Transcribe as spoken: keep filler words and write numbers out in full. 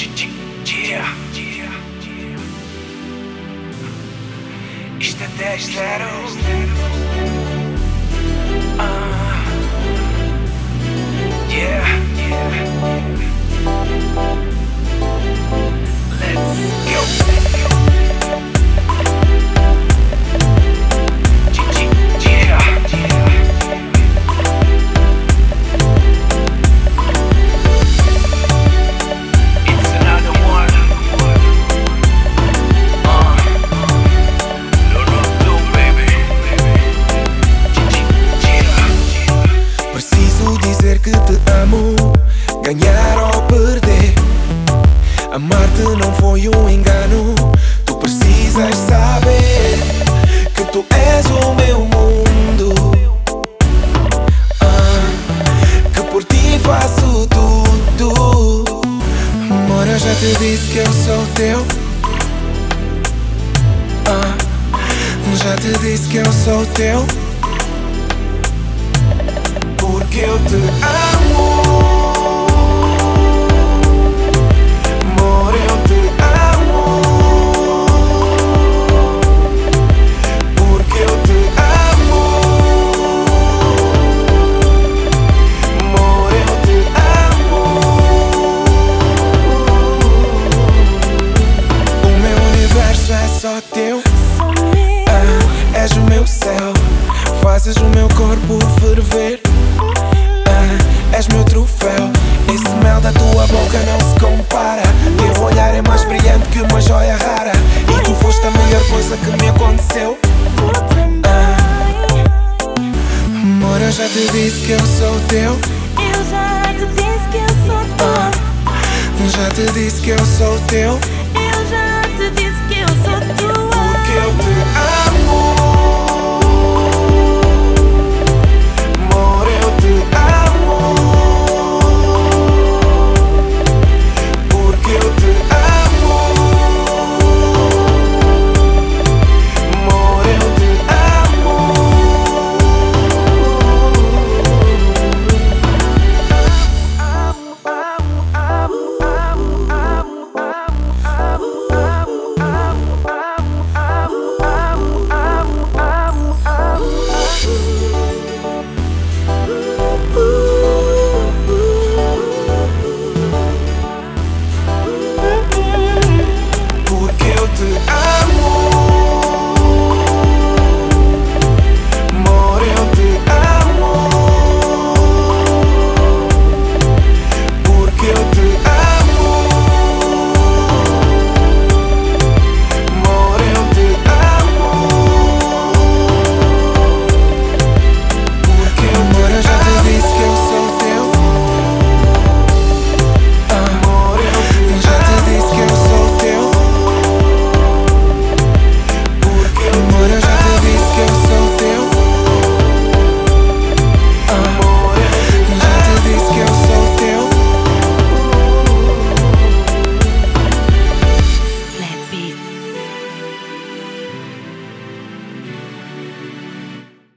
Yeah. Isto é dez zero. Ah. Yeah. Let's go. Que te amo, ganhar ou perder. Amar-te não foi um engano. Tu precisas saber que tu és o meu mundo, ah, que por ti faço tudo. Amor, eu já te disse que eu sou teu, ah, já te disse que eu sou teu. Porque eu te amo, amor, eu te amo. Porque eu te amo, amor, eu te amo. O meu universo é só teu, ah, és o meu céu, fazes o meu corpo ferver. És meu troféu, esse mel da tua boca não se compara. Teu olhar é mais brilhante que uma joia rara. E tu foste a melhor coisa que me aconteceu, ah. Amor, eu já te disse que eu sou teu. Eu já te disse que eu sou teu, ah. Já te disse que eu sou teu. Eu já te disse que eu sou tua. Porque eu te amo.